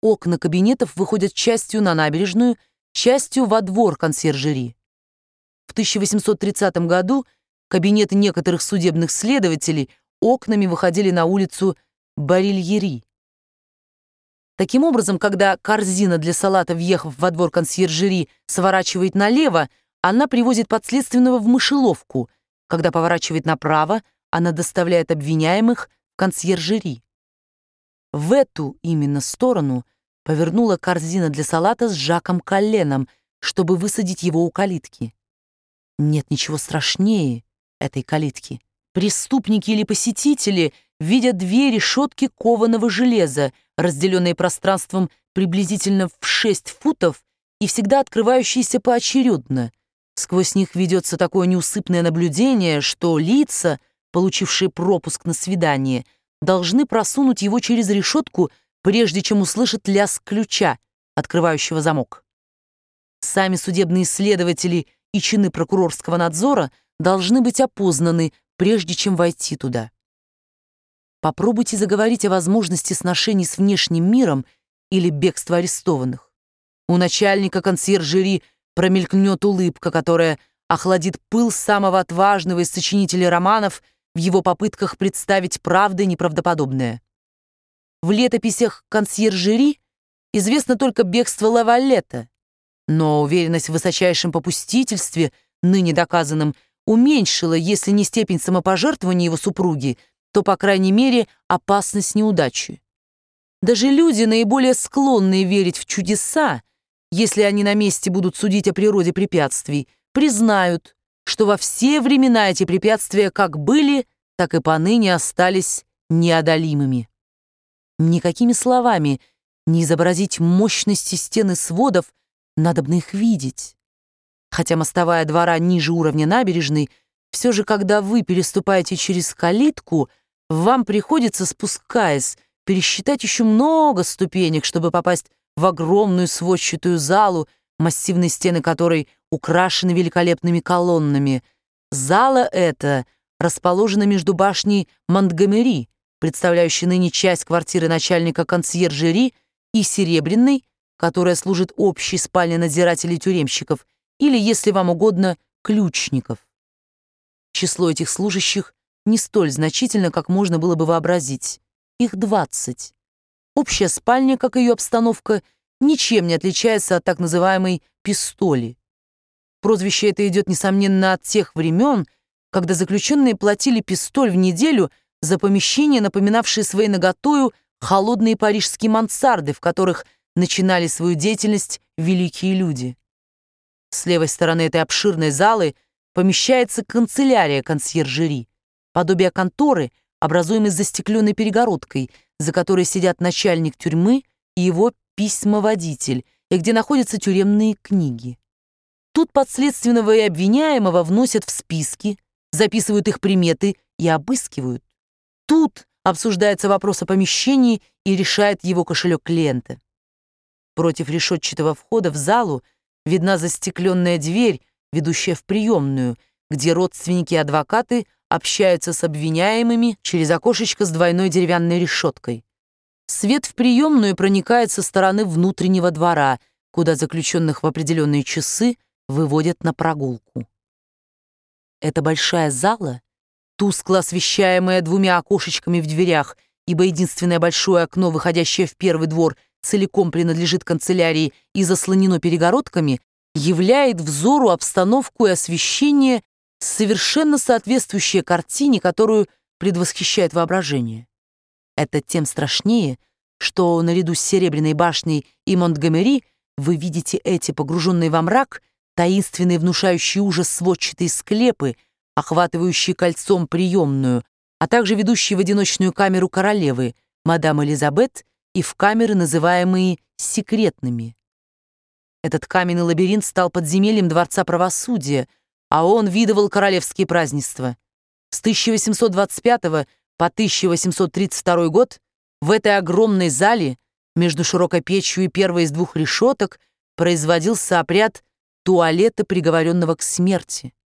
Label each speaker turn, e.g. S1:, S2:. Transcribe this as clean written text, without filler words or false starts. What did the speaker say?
S1: окна кабинетов выходят частью на набережную, частью во двор консьержери. В 1830 году кабинеты некоторых судебных следователей окнами выходили на улицу Барильери. Таким образом, когда корзина для салата, въехав во двор консьержери, сворачивает налево, она привозит подследственного в мышеловку. Когда поворачивает направо, она доставляет обвиняемых в консьержери. В эту именно сторону повернула корзина для салата с Жаком Колленом, чтобы высадить его у калитки. Нет ничего страшнее этой калитки. Преступники или посетители видят две решетки кованого железа, разделенные пространством приблизительно в 6 футов и всегда открывающиеся поочередно. Сквозь них ведется такое неусыпное наблюдение, что лица, получившие пропуск на свидание, должны просунуть его через решетку, прежде чем услышат лязг ключа, открывающего замок. Сами судебные следователи и чины прокурорского надзора должны быть опознаны, прежде чем войти туда. Попробуйте заговорить о возможности сношений с внешним миром или бегства арестованных. У начальника консьержери промелькнет улыбка, которая охладит пыл самого отважного из сочинителей романов в его попытках представить правдой неправдоподобное. В летописях консьержери известно только бегство Лавалета, но уверенность в высочайшем попустительстве, ныне доказанном, уменьшила, если не степень самопожертвования его супруги, то, по крайней мере, опасность неудачи. Даже люди, наиболее склонные верить в чудеса, если они на месте будут судить о природе препятствий, признают, что во все времена эти препятствия как были, так и поныне остались неодолимыми. Никакими словами не изобразить мощности стен и сводов, надобно их видеть. Хотя мостовая двора ниже уровня набережной, все же, когда вы переступаете через калитку, вам приходится, спускаясь, пересчитать еще много ступенек, чтобы попасть в огромную сводчатую залу, массивные стены которой украшены великолепными колоннами. Зала эта расположена между башней Монтгомери, представляющей ныне часть квартиры начальника консьержери, и Серебряной, которая служит общей спальней надзирателей тюремщиков, или, если вам угодно, ключников. Число этих служащих не столь значительно, как можно было бы вообразить. Их 20. Общая спальня, как и ее обстановка, ничем не отличается от так называемой «пистоли». Прозвище это идет, несомненно, от тех времен, когда заключенные платили пистоль в неделю за помещения, напоминавшие своей наготою холодные парижские мансарды, в которых начинали свою деятельность великие люди. С левой стороны этой обширной залы помещается канцелярия консьержери, подобие конторы, образуемой застекленной перегородкой, за которой сидят начальник тюрьмы и его письмоводитель, и где находятся тюремные книги. Тут подследственного и обвиняемого вносят в списки, записывают их приметы и обыскивают. Тут обсуждается вопрос о помещении и решает его кошелек клиента. Против решетчатого входа в залу видна застекленная дверь, ведущая в приемную, где родственники и адвокаты общаются с обвиняемыми через окошечко с двойной деревянной решеткой. Свет в приемную проникает со стороны внутреннего двора, куда заключенных в определенные часы выводят на прогулку. Эта большая зала, тускло освещаемая двумя окошечками в дверях, ибо единственное большое окно, выходящее в первый двор, целиком принадлежит канцелярии и заслонено перегородками, являет взору обстановку и освещение, совершенно соответствующее картине, которую предвосхищает воображение. Это тем страшнее, что наряду с Серебряной башней и Монтгомери вы видите эти, погруженные во мрак, таинственные, внушающие ужас сводчатые склепы, охватывающие кольцом приемную, а также ведущие в одиночную камеру королевы, мадам Элизабет, и в камеры, называемые секретными. Этот каменный лабиринт стал подземельем Дворца правосудия, а он видывал королевские празднества. С 1825 по 1832 год в этой огромной зале между широкой печью и первой из двух решеток производился обряд туалета приговоренного к смерти.